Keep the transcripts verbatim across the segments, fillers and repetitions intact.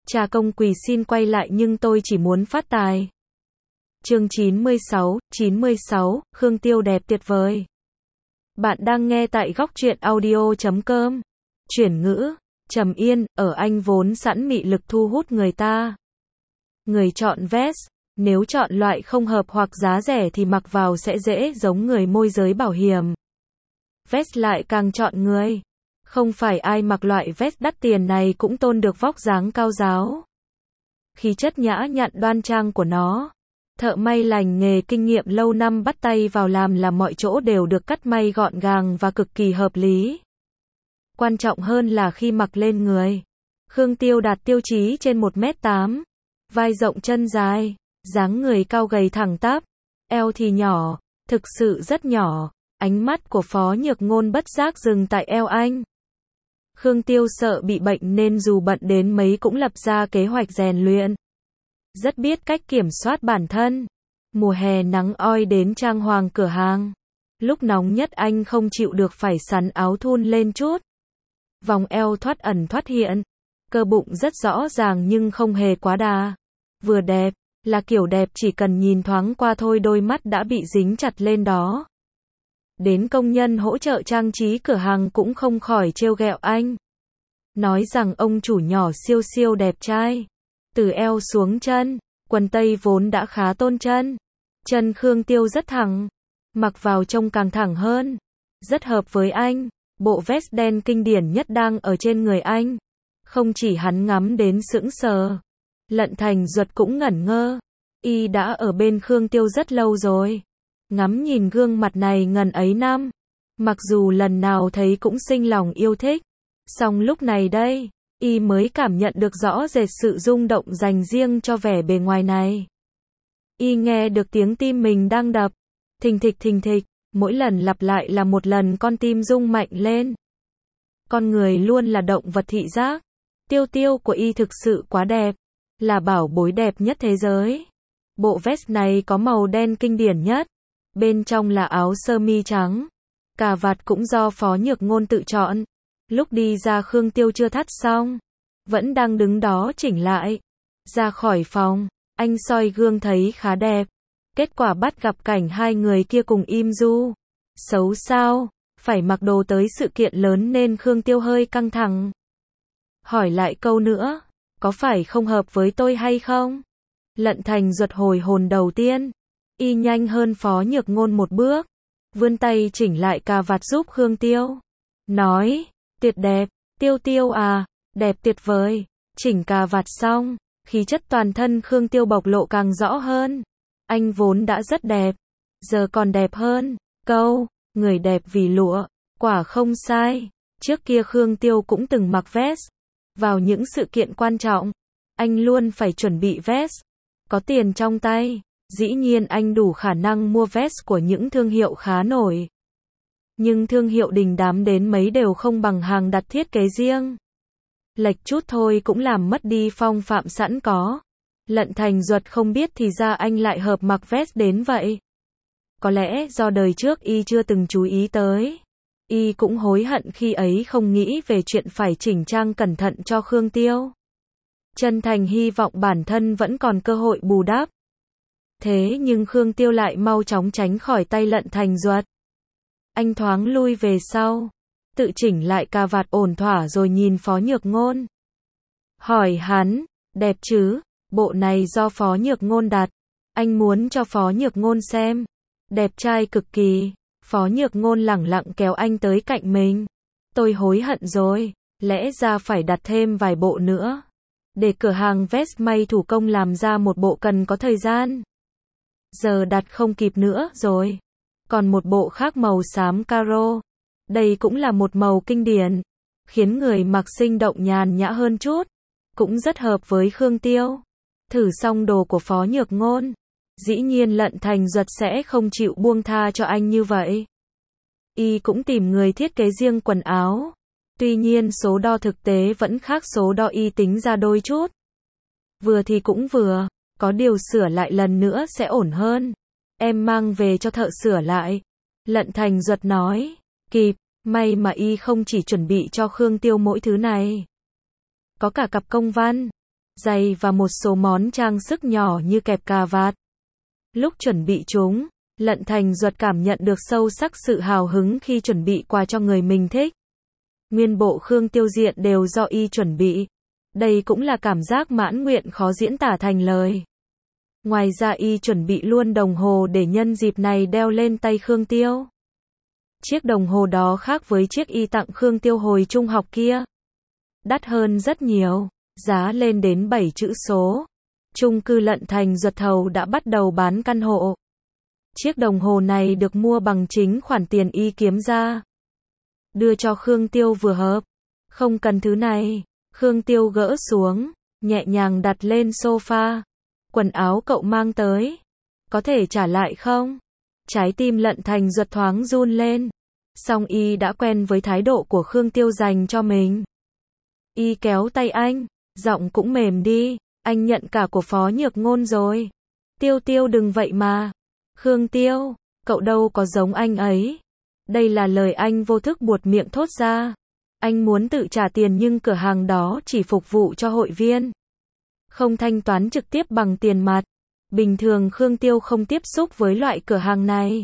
Cha công quỳ xin quay lại nhưng tôi chỉ muốn phát tài. Chương chín mươi sáu, chín mươi sáu, Khương Tiêu đẹp tuyệt vời. Bạn đang nghe tại góc truyện audio chấm com. Chuyển ngữ, Trầm Yên, ở Anh vốn sẵn mị lực thu hút người ta. Người chọn vest, nếu chọn loại không hợp hoặc giá rẻ thì mặc vào sẽ dễ giống người môi giới bảo hiểm. Vest lại càng chọn người. Không phải ai mặc loại vest đắt tiền này cũng tôn được vóc dáng cao ráo. Khí chất nhã nhặn đoan trang của nó. Thợ may lành nghề kinh nghiệm lâu năm bắt tay vào làm là mọi chỗ đều được cắt may gọn gàng và cực kỳ hợp lý. Quan trọng hơn là khi mặc lên người, Khương Tiêu đạt tiêu chí trên một mét tám, vai rộng chân dài, dáng người cao gầy thẳng tắp, eo thì nhỏ, thực sự rất nhỏ. Ánh mắt của Phó Nhược Ngôn bất giác dừng tại eo anh. Khương Tiêu sợ bị bệnh nên dù bận đến mấy cũng lập ra kế hoạch rèn luyện. Rất biết cách kiểm soát bản thân. Mùa hè nắng oi đến trang hoàng cửa hàng. Lúc nóng nhất anh không chịu được phải sắn áo thun lên chút. Vòng eo thoát ẩn thoát hiện. Cơ bụng rất rõ ràng nhưng không hề quá đà. Vừa đẹp, là kiểu đẹp chỉ cần nhìn thoáng qua thôi đôi mắt đã bị dính chặt lên đó. Đến công nhân hỗ trợ trang trí cửa hàng cũng không khỏi trêu ghẹo anh. Nói rằng ông chủ nhỏ siêu siêu đẹp trai. Từ eo xuống chân, quần tây vốn đã khá tôn chân. Chân Khương Tiêu rất thẳng. Mặc vào trông càng thẳng hơn. Rất hợp với anh. Bộ vest đen kinh điển nhất đang ở trên người anh. Không chỉ hắn ngắm đến sững sờ. Lận Thành Duật cũng ngẩn ngơ. Y đã ở bên Khương Tiêu rất lâu rồi. Ngắm nhìn gương mặt này ngần ấy năm. Mặc dù lần nào thấy cũng sinh lòng yêu thích. Song lúc này đây, y mới cảm nhận được rõ rệt sự rung động dành riêng cho vẻ bề ngoài này. Y nghe được tiếng tim mình đang đập. Thình thịch thình thịch, mỗi lần lặp lại là một lần con tim rung mạnh lên. Con người luôn là động vật thị giác. Tiêu tiêu của y thực sự quá đẹp. Là bảo bối đẹp nhất thế giới. Bộ vest này có màu đen kinh điển nhất. Bên trong là áo sơ mi trắng. Cà vạt cũng do Phó Nhược Ngôn tự chọn. Lúc đi ra Khương Tiêu chưa thắt xong. Vẫn đang đứng đó chỉnh lại. Ra khỏi phòng, anh soi gương thấy khá đẹp. Kết quả bắt gặp cảnh hai người kia cùng im du. Xấu sao? Phải mặc đồ tới sự kiện lớn nên Khương Tiêu hơi căng thẳng. Hỏi lại câu nữa. Có phải không hợp với tôi hay không? Lận Thành Duật hồi hồn đầu tiên. Y nhanh hơn Phó Nhược Ngôn một bước. Vươn tay chỉnh lại cà vạt giúp Khương Tiêu. Nói, tuyệt đẹp, Tiêu Tiêu à, đẹp tuyệt vời. Chỉnh cà vạt xong, khí chất toàn thân Khương Tiêu bộc lộ càng rõ hơn. Anh vốn đã rất đẹp, giờ còn đẹp hơn. Câu, người đẹp vì lụa, quả không sai. Trước kia Khương Tiêu cũng từng mặc vest. Vào những sự kiện quan trọng, anh luôn phải chuẩn bị vest. Có tiền trong tay. Dĩ nhiên anh đủ khả năng mua vest của những thương hiệu khá nổi. Nhưng thương hiệu đình đám đến mấy đều không bằng hàng đặt thiết kế riêng. Lệch chút thôi cũng làm mất đi phong phạm sẵn có. Lận Thành Duật không biết thì ra anh lại hợp mặc vest đến vậy. Có lẽ do đời trước y chưa từng chú ý tới. Y cũng hối hận khi ấy không nghĩ về chuyện phải chỉnh trang cẩn thận cho Khương Tiêu. Chân thành hy vọng bản thân vẫn còn cơ hội bù đắp. Thế nhưng Khương Tiêu lại mau chóng tránh khỏi tay Lận Thành Duật. Anh thoáng lui về sau, tự chỉnh lại cà vạt ổn thỏa rồi nhìn Phó Nhược Ngôn. Hỏi hắn, đẹp chứ, bộ này do Phó Nhược Ngôn đặt. Anh muốn cho Phó Nhược Ngôn xem. Đẹp trai cực kỳ. Phó Nhược Ngôn lẳng lặng kéo anh tới cạnh mình. Tôi hối hận rồi, lẽ ra phải đặt thêm vài bộ nữa. Để cửa hàng vest may thủ công làm ra một bộ cần có thời gian. Giờ đặt không kịp nữa rồi. Còn một bộ khác màu xám caro. Đây cũng là một màu kinh điển. Khiến người mặc sinh động nhàn nhã hơn chút. Cũng rất hợp với Khương Tiêu. Thử xong đồ của Phó Nhược Ngôn. Dĩ nhiên Lận Thành Duật sẽ không chịu buông tha cho anh như vậy. Y cũng tìm người thiết kế riêng quần áo. Tuy nhiên số đo thực tế vẫn khác số đo y tính ra đôi chút. Vừa thì cũng vừa. Có điều sửa lại lần nữa sẽ ổn hơn. Em mang về cho thợ sửa lại. Lận Thành Duật nói. Kịp, may mà y không chỉ chuẩn bị cho Khương Tiêu mỗi thứ này. Có cả cặp công văn. giày và một số món trang sức nhỏ như kẹp cà vạt. Lúc chuẩn bị chúng, Lận Thành Duật cảm nhận được sâu sắc sự hào hứng khi chuẩn bị quà cho người mình thích. Nguyên bộ Khương Tiêu diện đều do y chuẩn bị. Đây cũng là cảm giác mãn nguyện khó diễn tả thành lời. Ngoài ra y chuẩn bị luôn đồng hồ để nhân dịp này đeo lên tay Khương Tiêu. Chiếc đồng hồ đó khác với chiếc y tặng Khương Tiêu hồi trung học kia. Đắt hơn rất nhiều, giá lên đến bảy chữ số. Chung cư Lận Thành Duật thầu đã bắt đầu bán căn hộ. Chiếc đồng hồ này được mua bằng chính khoản tiền y kiếm ra. Đưa cho Khương Tiêu vừa hợp. Không cần thứ này. Khương Tiêu gỡ xuống, nhẹ nhàng đặt lên sofa. Quần áo cậu mang tới. Có thể trả lại không? Trái tim Lận Thành Duật thoáng run lên. Song y đã quen với thái độ của Khương Tiêu dành cho mình. Y kéo tay anh, giọng cũng mềm đi. Anh nhận cả của Phó Nhược Ngôn rồi. Tiêu Tiêu đừng vậy mà. Khương Tiêu, cậu đâu có giống anh ấy. Đây là lời anh vô thức buột miệng thốt ra. Anh muốn tự trả tiền nhưng cửa hàng đó chỉ phục vụ cho hội viên. Không thanh toán trực tiếp bằng tiền mặt. Bình thường Khương Tiêu không tiếp xúc với loại cửa hàng này.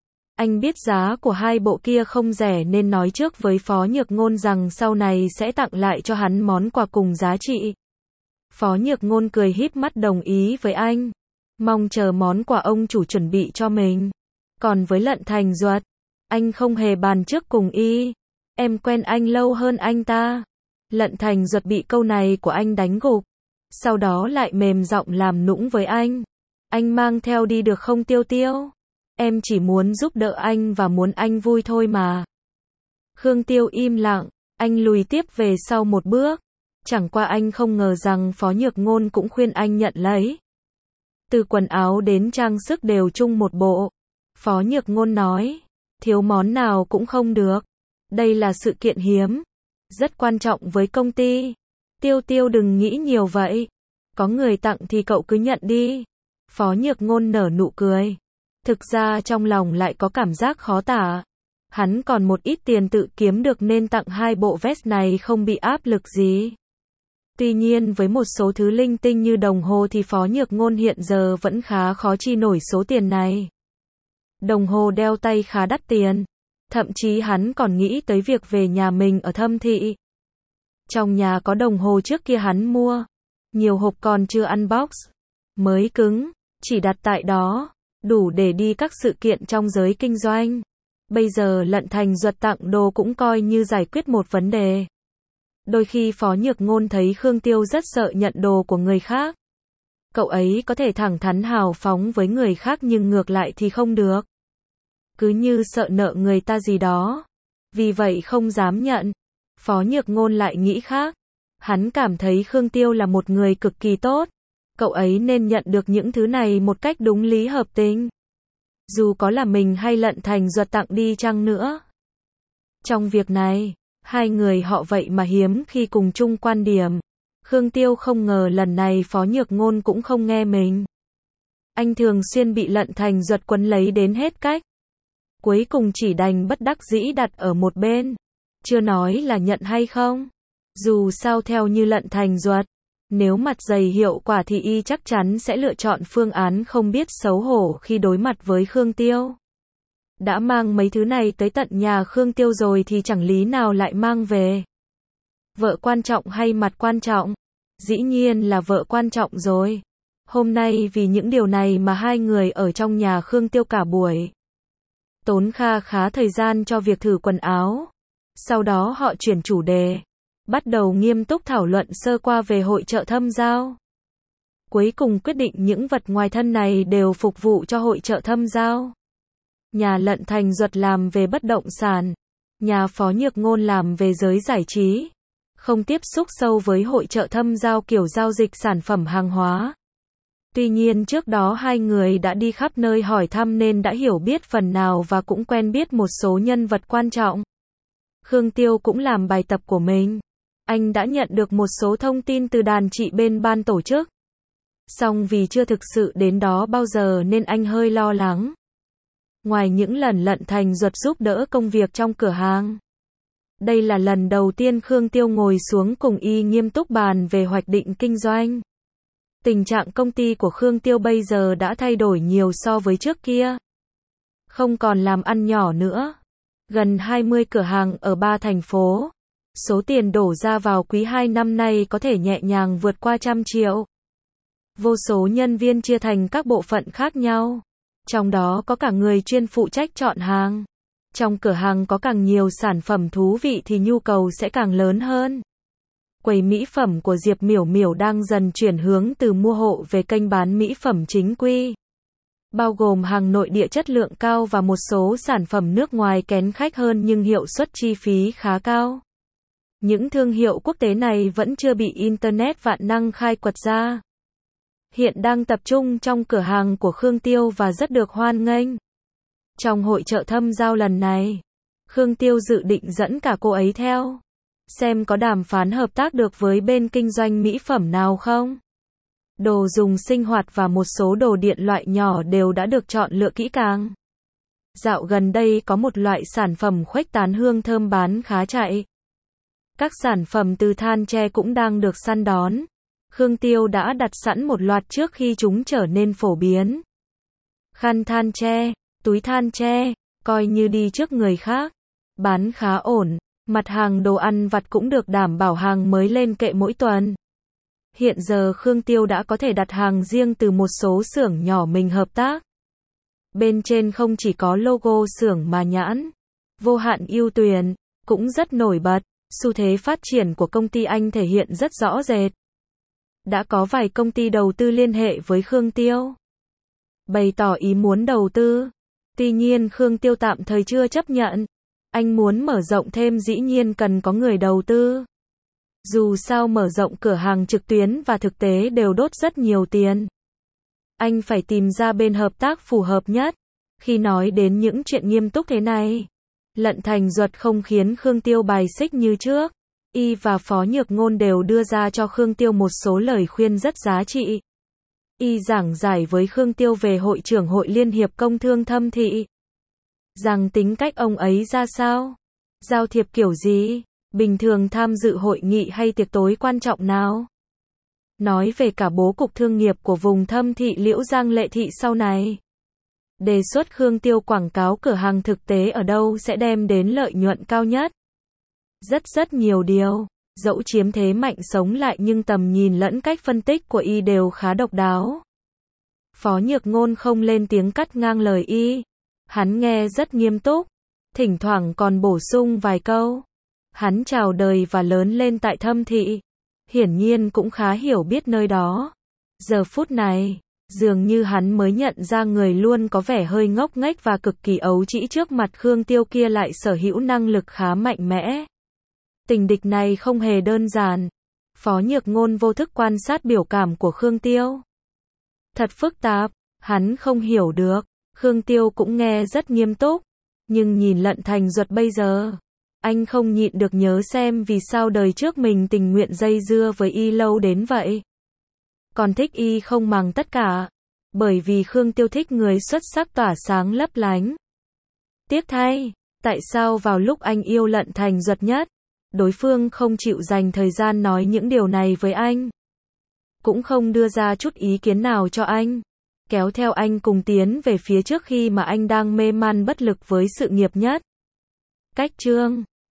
Anh biết giá của hai bộ kia không rẻ nên nói trước với Phó Nhược Ngôn rằng sau này sẽ tặng lại cho hắn món quà cùng giá trị. Phó Nhược Ngôn cười híp mắt đồng ý với anh. Mong chờ món quà ông chủ chuẩn bị cho mình. Còn với Lận Thành Duật, anh không hề bàn trước cùng y. Em quen anh lâu hơn anh ta. Lận Thành Duật bị câu này của anh đánh gục. Sau đó lại mềm giọng làm nũng với anh. Anh mang theo đi được không Tiêu Tiêu? Em chỉ muốn giúp đỡ anh và muốn anh vui thôi mà. Khương Tiêu im lặng, anh lùi tiếp về sau một bước. Chẳng qua anh không ngờ rằng Phó Nhược Ngôn cũng khuyên anh nhận lấy. Từ quần áo đến trang sức đều chung một bộ. Phó Nhược Ngôn nói, thiếu món nào cũng không được. Đây là sự kiện hiếm, rất quan trọng với công ty. Tiêu Tiêu đừng nghĩ nhiều vậy. Có người tặng thì cậu cứ nhận đi. Phó Nhược Ngôn nở nụ cười. Thực ra trong lòng lại có cảm giác khó tả. Hắn còn một ít tiền tự kiếm được nên tặng hai bộ vest này không bị áp lực gì. Tuy nhiên với một số thứ linh tinh như đồng hồ thì Phó Nhược Ngôn hiện giờ vẫn khá khó chi nổi số tiền này. Đồng hồ đeo tay khá đắt tiền. Thậm chí hắn còn nghĩ tới việc về nhà mình ở Thâm Thị. Trong nhà có đồng hồ trước kia hắn mua. Nhiều hộp còn chưa unbox. Mới cứng, chỉ đặt tại đó. Đủ để đi các sự kiện trong giới kinh doanh. Bây giờ Lận Thành Duật tặng đồ cũng coi như giải quyết một vấn đề. Đôi khi Phó Nhược Ngôn thấy Khương Tiêu rất sợ nhận đồ của người khác. Cậu ấy có thể thẳng thắn hào phóng với người khác nhưng ngược lại thì không được. Cứ như sợ nợ người ta gì đó. Vì vậy không dám nhận. Phó Nhược Ngôn lại nghĩ khác. Hắn cảm thấy Khương Tiêu là một người cực kỳ tốt. Cậu ấy nên nhận được những thứ này một cách đúng lý hợp tình. Dù có là mình hay Lận Thành Duật tặng đi chăng nữa. Trong việc này, hai người họ vậy mà hiếm khi cùng chung quan điểm. Khương Tiêu không ngờ lần này Phó Nhược Ngôn cũng không nghe mình. Anh thường xuyên bị Lận Thành Duật quấn lấy đến hết cách. Cuối cùng chỉ đành bất đắc dĩ đặt ở một bên. Chưa nói là nhận hay không. Dù sao theo như Lận Thành Duật, nếu mặt dày hiệu quả thì y chắc chắn sẽ lựa chọn phương án không biết xấu hổ khi đối mặt với Khương Tiêu. Đã mang mấy thứ này tới tận nhà Khương Tiêu rồi thì chẳng lý nào lại mang về. Vợ quan trọng hay mặt quan trọng? Dĩ nhiên là vợ quan trọng rồi. Hôm nay vì những điều này mà hai người ở trong nhà Khương Tiêu cả buổi. Tốn kha khá thời gian cho việc thử quần áo. Sau đó họ chuyển chủ đề. Bắt đầu nghiêm túc thảo luận sơ qua về hội chợ Thâm Giao. Cuối cùng quyết định những vật ngoài thân này đều phục vụ cho hội chợ Thâm Giao. Nhà Lận Thành Duật làm về bất động sản. Nhà Phó Nhược Ngôn làm về giới giải trí. Không tiếp xúc sâu với hội chợ Thâm Giao kiểu giao dịch sản phẩm hàng hóa. Tuy nhiên trước đó hai người đã đi khắp nơi hỏi thăm nên đã hiểu biết phần nào và cũng quen biết một số nhân vật quan trọng. Khương Tiêu cũng làm bài tập của mình. Anh đã nhận được một số thông tin từ đàn chị bên ban tổ chức. Song vì chưa thực sự đến đó bao giờ nên anh hơi lo lắng. Ngoài những lần Lận Thành Duật giúp đỡ công việc trong cửa hàng, Đây là lần đầu tiên Khương Tiêu ngồi xuống cùng y nghiêm túc bàn về hoạch định kinh doanh. Tình trạng công ty của Khương Tiêu bây giờ đã thay đổi nhiều so với trước kia. Không còn làm ăn nhỏ nữa. Gần hai mươi cửa hàng ở ba thành phố. Số tiền đổ ra vào quý hai năm nay có thể nhẹ nhàng vượt qua trăm triệu. Vô số nhân viên chia thành các bộ phận khác nhau. Trong đó có cả người chuyên phụ trách chọn hàng. Trong cửa hàng có càng nhiều sản phẩm thú vị thì nhu cầu sẽ càng lớn hơn. Quầy mỹ phẩm của Diệp Miểu Miểu đang dần chuyển hướng từ mua hộ về kênh bán mỹ phẩm chính quy. Bao gồm hàng nội địa chất lượng cao và một số sản phẩm nước ngoài kén khách hơn nhưng hiệu suất chi phí khá cao. Những thương hiệu quốc tế này vẫn chưa bị Internet vạn năng khai quật ra. Hiện đang tập trung trong cửa hàng của Khương Tiêu và rất được hoan nghênh. Trong hội chợ thâm giao lần này, Khương Tiêu dự định dẫn cả cô ấy theo. Xem có đàm phán hợp tác được với bên kinh doanh mỹ phẩm nào không. Đồ dùng sinh hoạt và một số đồ điện loại nhỏ đều đã được chọn lựa kỹ càng. Dạo gần đây có một loại sản phẩm khuếch tán hương thơm bán khá chạy. Các sản phẩm từ than tre cũng đang được săn đón. Khương Tiêu đã đặt sẵn một loạt trước khi chúng trở nên phổ biến. Khăn than tre, túi than tre, coi như đi trước người khác. Bán khá ổn, mặt hàng đồ ăn vặt cũng được đảm bảo hàng mới lên kệ mỗi tuần. Hiện giờ Khương Tiêu đã có thể đặt hàng riêng từ một số xưởng nhỏ mình hợp tác. Bên trên không chỉ có logo xưởng mà nhãn Vô Hạn Ưu Tuyền cũng rất nổi bật. Xu thế phát triển của công ty anh thể hiện rất rõ rệt. Đã có vài công ty đầu tư liên hệ với Khương Tiêu, bày tỏ ý muốn đầu tư. Tuy nhiên Khương Tiêu tạm thời chưa chấp nhận. Anh muốn mở rộng thêm dĩ nhiên cần có người đầu tư. Dù sao mở rộng cửa hàng trực tuyến và thực tế đều đốt rất nhiều tiền. Anh phải tìm ra bên hợp tác phù hợp nhất. Khi nói đến những chuyện nghiêm túc thế này, Lận Thành Duật không khiến Khương Tiêu bài xích như trước. Y và Phó Nhược Ngôn đều đưa ra cho Khương Tiêu một số lời khuyên rất giá trị. Y giảng giải với Khương Tiêu về hội trưởng Hội Liên hiệp Công thương Thâm Thị. Rằng tính cách ông ấy ra sao? Giao thiệp kiểu gì? Bình thường tham dự hội nghị hay tiệc tối quan trọng nào? Nói về cả bố cục thương nghiệp của vùng Thâm Thị Liễu Giang Lệ Thị sau này. Đề xuất Khương Tiêu quảng cáo cửa hàng thực tế ở đâu sẽ đem đến lợi nhuận cao nhất. Rất rất nhiều điều, dẫu chiếm thế mạnh sống lại nhưng tầm nhìn lẫn cách phân tích của y đều khá độc đáo. Phó Nhược Ngôn không lên tiếng cắt ngang lời y. Hắn nghe rất nghiêm túc, thỉnh thoảng còn bổ sung vài câu. Hắn chào đời và lớn lên tại Thâm Thị, hiển nhiên cũng khá hiểu biết nơi đó. Giờ phút này, dường như hắn mới nhận ra người luôn có vẻ hơi ngốc nghếch và cực kỳ ấu trĩ trước mặt Khương Tiêu kia lại sở hữu năng lực khá mạnh mẽ. Tình địch này không hề đơn giản. Phó Nhược Ngôn vô thức quan sát biểu cảm của Khương Tiêu. Thật phức tạp, hắn không hiểu được. Khương Tiêu cũng nghe rất nghiêm túc. Nhưng nhìn Lận Thành Duật bây giờ, anh không nhịn được nhớ xem vì sao đời trước mình tình nguyện dây dưa với y lâu đến vậy. Còn thích y không màng tất cả. Bởi vì Khương Tiêu thích người xuất sắc tỏa sáng lấp lánh. Tiếc thay, tại sao vào lúc anh yêu Lận Thành Duật nhất, đối phương không chịu dành thời gian nói những điều này với anh. Cũng không đưa ra chút ý kiến nào cho anh. Kéo theo anh cùng tiến về phía trước khi mà anh đang mê man bất lực với sự nghiệp nhất. Cách chương